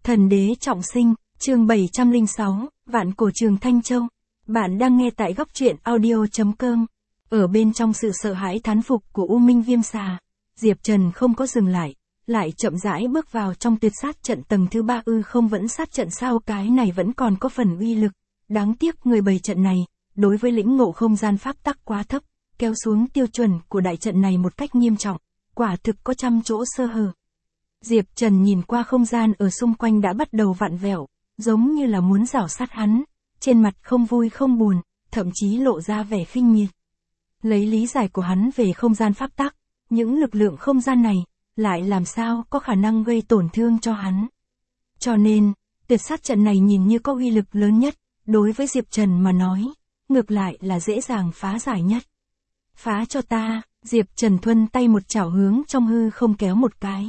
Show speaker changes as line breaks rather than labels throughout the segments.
Thần đế trọng sinh, chương 706, Vạn cổ trường Thanh Châu. Bạn đang nghe tại góc truyện audio.com. Ở bên trong sự sợ hãi thán phục của U Minh Viêm Xà, Diệp Trần không có dừng lại chậm rãi bước vào trong tuyệt sát trận tầng thứ 3. Không vẫn sát trận sao? Cái này vẫn còn có phần uy lực. Đáng tiếc người bày trận này, đối với lĩnh ngộ không gian pháp tắc quá thấp, kéo xuống tiêu chuẩn của đại trận này một cách nghiêm trọng, quả thực có trăm chỗ sơ hở. Diệp Trần nhìn qua không gian ở xung quanh đã bắt đầu vặn vẹo, giống như là muốn rảo sát hắn, trên mặt không vui không buồn, thậm chí lộ ra vẻ khinh miệt. Lấy lý giải của hắn về không gian pháp tắc, những lực lượng không gian này, lại làm sao có khả năng gây tổn thương cho hắn. Cho nên, tuyệt sát trận này nhìn như có uy lực lớn nhất, đối với Diệp Trần mà nói, ngược lại là dễ dàng phá giải nhất. Phá cho ta, Diệp Trần thuân tay một chảo hướng trong hư không kéo một cái.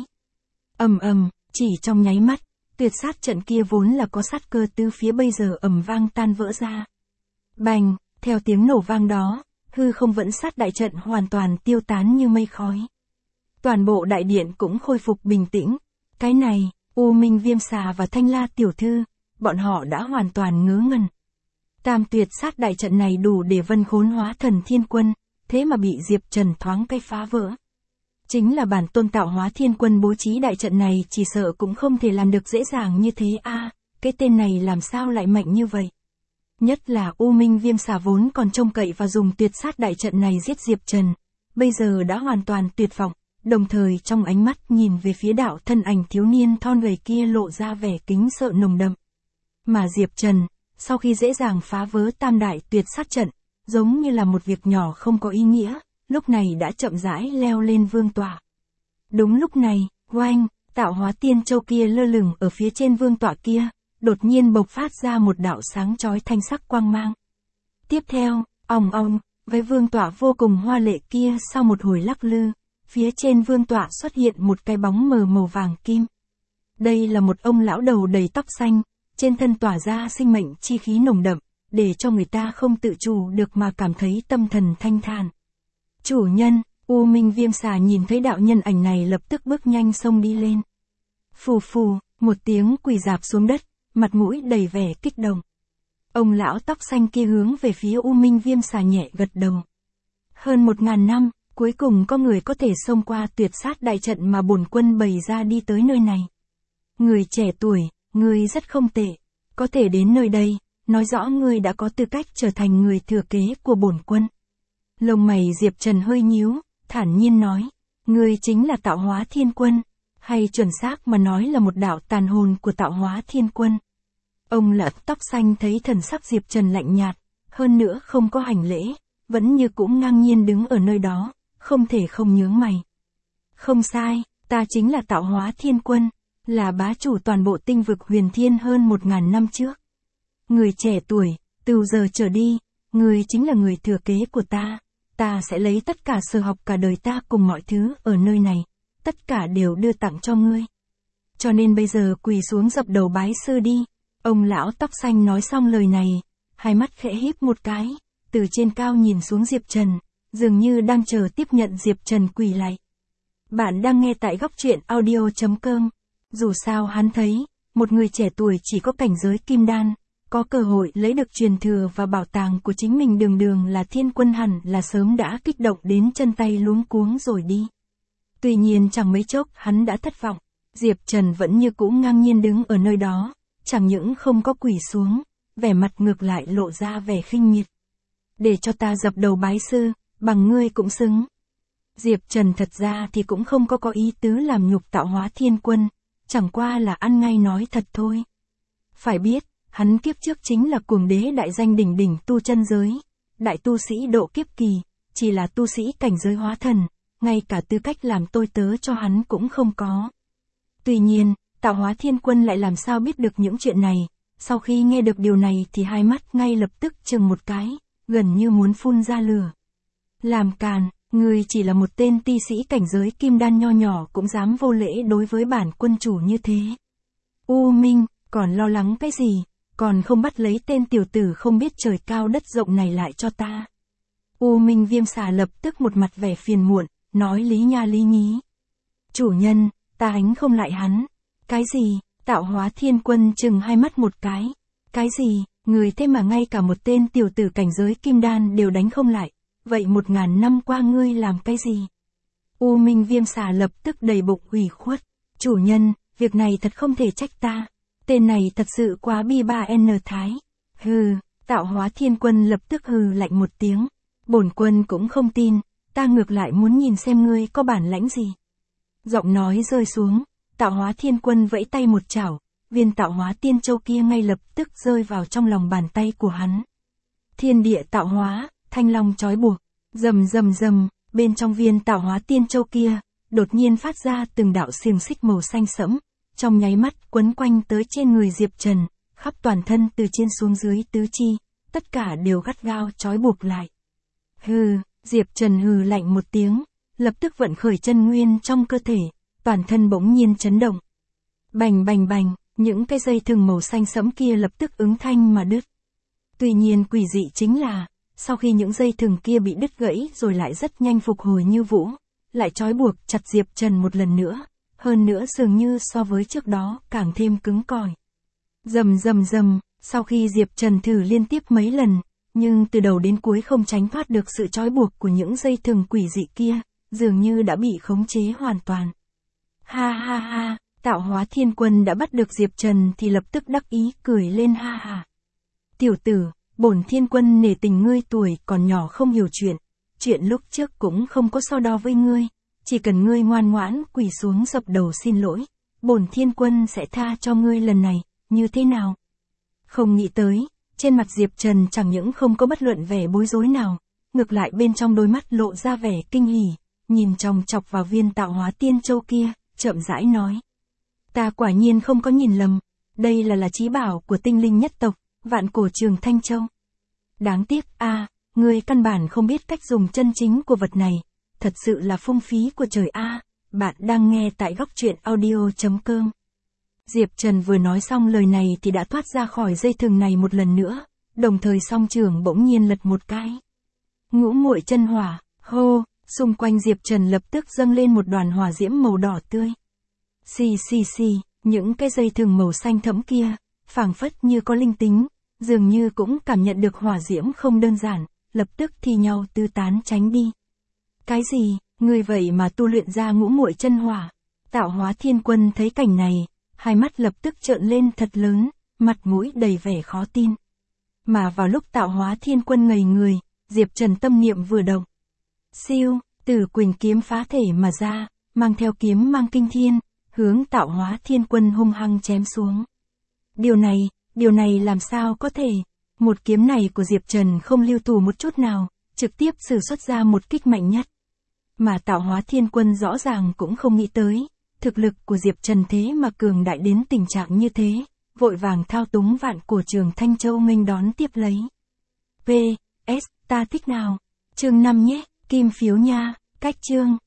Ầm ầm, chỉ trong nháy mắt, tuyệt sát trận kia vốn là có sát cơ tứ phía bây giờ ầm vang tan vỡ ra. Bành, theo tiếng nổ vang đó, hư không vẫn sát đại trận hoàn toàn tiêu tán như mây khói. Toàn bộ đại điện cũng khôi phục bình tĩnh. Cái này, U Minh Viêm Xà và Thanh La tiểu thư, bọn họ đã hoàn toàn ngớ ngẩn. Tam tuyệt sát đại trận này đủ để vân khốn hóa thần thiên quân, thế mà bị Diệp Trần thoáng cái phá vỡ. Chính là bản tôn tạo hóa thiên quân bố trí đại trận này chỉ sợ cũng không thể làm được dễ dàng như thế a. Cái tên này làm sao lại mạnh như vậy? Nhất là U Minh Viêm Xà vốn còn trông cậy và dùng tuyệt sát đại trận này giết Diệp Trần, bây giờ đã hoàn toàn tuyệt vọng, đồng thời trong ánh mắt nhìn về phía đạo thân ảnh thiếu niên thon gầy kia lộ ra vẻ kính sợ nồng đậm. Mà Diệp Trần, sau khi dễ dàng phá vỡ tam đại tuyệt sát trận, giống như là một việc nhỏ không có ý nghĩa, lúc này đã chậm rãi leo lên vương tọa. Đúng lúc này, oanh, tạo hóa tiên châu kia lơ lửng ở phía trên vương tọa kia, đột nhiên bộc phát ra một đạo sáng chói thanh sắc quang mang. Tiếp theo, ong ong, với vương tọa vô cùng hoa lệ kia sau một hồi lắc lư, phía trên vương tọa xuất hiện một cái bóng mờ màu vàng kim. Đây là một ông lão đầu đầy tóc xanh, trên thân tỏa ra sinh mệnh chi khí nồng đậm, để cho người ta không tự chủ được mà cảm thấy tâm thần thanh thản. Chủ nhân, U Minh Viêm Xà nhìn thấy đạo nhân ảnh này lập tức bước nhanh xông đi lên. Phù phù, một tiếng quỳ rạp xuống đất, mặt mũi đầy vẻ kích động. Ông lão tóc xanh kia hướng về phía U Minh Viêm Xà nhẹ gật đầu. Hơn 1000 năm, cuối cùng có người có thể xông qua tuyệt sát đại trận mà bổn quân bày ra đi tới nơi này. Người trẻ tuổi, ngươi rất không tệ, có thể đến nơi đây, nói rõ ngươi đã có tư cách trở thành người thừa kế của bổn quân. Lông mày Diệp Trần hơi nhíu, thản nhiên nói, ngươi chính là tạo hóa thiên quân, hay chuẩn xác mà nói là một đạo tàn hồn của tạo hóa thiên quân. Ông lão tóc xanh thấy thần sắc Diệp Trần lạnh nhạt, hơn nữa không có hành lễ, vẫn như cũng ngang nhiên đứng ở nơi đó, không thể không nhướng mày. Không sai, ta chính là tạo hóa thiên quân, là bá chủ toàn bộ tinh vực huyền thiên hơn 1000 năm trước. Người trẻ tuổi, từ giờ trở đi, ngươi chính là người thừa kế của ta. Ta sẽ lấy tất cả sở học cả đời ta cùng mọi thứ ở nơi này, tất cả đều đưa tặng cho ngươi. Cho nên bây giờ quỳ xuống dập đầu bái sư đi. Ông lão tóc xanh nói xong lời này, hai mắt khẽ híp một cái, từ trên cao nhìn xuống Diệp Trần, dường như đang chờ tiếp nhận Diệp Trần quỳ lạy. Bạn đang nghe tại góc truyện audio.com. Dù sao hắn thấy, một người trẻ tuổi chỉ có cảnh giới kim đan, có cơ hội lấy được truyền thừa và bảo tàng của chính mình đường đường là thiên quân hẳn là sớm đã kích động đến chân tay luống cuống rồi đi. Tuy nhiên chẳng mấy chốc hắn đã thất vọng, Diệp Trần vẫn như cũ ngang nhiên đứng ở nơi đó, chẳng những không có quỳ xuống, vẻ mặt ngược lại lộ ra vẻ khinh miệt. Để cho ta dập đầu bái sư, bằng ngươi cũng xứng. Diệp Trần thật ra thì cũng không có ý tứ làm nhục tạo hóa thiên quân, chẳng qua là ăn ngay nói thật thôi. Phải biết, hắn kiếp trước chính là cuồng đế đại danh đỉnh đỉnh tu chân giới, đại tu sĩ độ kiếp kỳ, chỉ là tu sĩ cảnh giới hóa thần, ngay cả tư cách làm tôi tớ cho hắn cũng không có. Tuy nhiên, tạo hóa thiên quân lại làm sao biết được những chuyện này, sau khi nghe được điều này thì hai mắt ngay lập tức chừng một cái, gần như muốn phun ra lửa. Làm càn, ngươi chỉ là một tên ti sĩ cảnh giới kim đan nho nhỏ cũng dám vô lễ đối với bản quân chủ như thế. U Minh, còn lo lắng cái gì? Còn không bắt lấy tên tiểu tử không biết trời cao đất rộng này lại cho ta. U Minh Viêm Xà lập tức một mặt vẻ phiền muộn, nói lý nha lý nhí. Chủ nhân, ta đánh không lại hắn. Cái gì? Tạo Hóa Thiên Quân chừng hai mắt một cái. Cái gì, người thế mà ngay cả một tên tiểu tử cảnh giới kim đan đều đánh không lại, vậy 1000 năm qua ngươi làm cái gì? U Minh Viêm Xà lập tức đầy bụng ủy khuất. Chủ nhân, việc này thật không thể trách ta. Tên này thật sự quá bi ba n thái. Hừ, Tạo Hóa Thiên Quân lập tức hừ lạnh một tiếng. Bổn quân cũng không tin, ta ngược lại muốn nhìn xem ngươi có bản lãnh gì. Giọng nói rơi xuống, Tạo Hóa Thiên Quân vẫy tay một chảo, viên Tạo Hóa Tiên Châu kia ngay lập tức rơi vào trong lòng bàn tay của hắn. Thiên địa tạo hóa, thanh long trói buộc, rầm rầm rầm, bên trong viên Tạo Hóa Tiên Châu kia, đột nhiên phát ra từng đạo xiềng xích màu xanh sẫm, trong nháy mắt quấn quanh tới trên người Diệp Trần, khắp toàn thân từ trên xuống dưới tứ chi, tất cả đều gắt gao trói buộc lại. Hừ, Diệp Trần hừ lạnh một tiếng, lập tức vận khởi chân nguyên trong cơ thể, toàn thân bỗng nhiên chấn động. Bành bành bành, những cái dây thừng màu xanh sẫm kia lập tức ứng thanh mà đứt. Tuy nhiên quỷ dị chính là, sau khi những dây thừng kia bị đứt gãy rồi lại rất nhanh phục hồi như vũ, lại trói buộc chặt Diệp Trần một lần nữa, hơn nữa dường như so với trước đó càng thêm cứng cỏi. Rầm rầm rầm, sau khi Diệp Trần thử liên tiếp mấy lần, nhưng từ đầu đến cuối không tránh thoát được sự trói buộc của những dây thừng quỷ dị kia, dường như đã bị khống chế hoàn toàn. Ha ha ha, Tạo Hóa Thiên Quân đã bắt được Diệp Trần thì lập tức đắc ý cười lên ha ha. Tiểu tử, bổn Thiên Quân nể tình ngươi tuổi còn nhỏ không hiểu chuyện lúc trước cũng không có so đo với ngươi, chỉ cần ngươi ngoan ngoãn quỳ xuống dập đầu xin lỗi, bổn Thiên Quân sẽ tha cho ngươi lần này, như thế nào? Không nghĩ tới, trên mặt Diệp Trần chẳng những không có bất luận vẻ bối rối nào, ngược lại bên trong đôi mắt lộ ra vẻ kinh hỉ, nhìn chòng chọc vào viên Tạo Hóa Tiên Châu kia, chậm rãi nói. Ta quả nhiên không có nhìn lầm, đây là chí bảo của tinh linh nhất tộc, Vạn Cổ Trường Thanh Châu. Đáng tiếc ngươi căn bản không biết cách dùng chân chính của vật này, thật sự là phung phí của trời a. Bạn đang nghe tại góc truyện audio.com. Diệp Trần vừa nói xong lời này thì đã thoát ra khỏi dây thừng này một lần nữa, đồng thời song trưởng bỗng nhiên lật một cái. Ngũ muội chân hỏa, hô, xung quanh Diệp Trần lập tức dâng lên một đoàn hỏa diễm màu đỏ tươi. Xì xì xì, những cái dây thừng màu xanh thẫm kia, phảng phất như có linh tính, dường như cũng cảm nhận được hỏa diễm không đơn giản, lập tức thi nhau tứ tán tránh đi. Cái gì, ngươi vậy mà tu luyện ra ngũ muội chân hỏa? Tạo Hóa Thiên Quân thấy cảnh này, hai mắt lập tức trợn lên thật lớn, mặt mũi đầy vẻ khó tin. Mà vào lúc Tạo Hóa Thiên Quân ngây người, Diệp Trần tâm niệm vừa động. Siêu, Tử Quỳnh kiếm phá thể mà ra, mang theo kiếm mang kinh thiên, hướng Tạo Hóa Thiên Quân hung hăng chém xuống. Điều này làm sao có thể? Một kiếm này của Diệp Trần không lưu thủ một chút nào, trực tiếp sử xuất ra một kích mạnh nhất. Mà Tạo Hóa Thiên Quân rõ ràng cũng không nghĩ tới, thực lực của Diệp Trần thế mà cường đại đến tình trạng như thế, vội vàng thao túng Vạn Cổ Trường Thanh Châu nghênh đón tiếp lấy. PS, ta thích nào? Chương 5 nhé, kim phiếu nha, cách chương.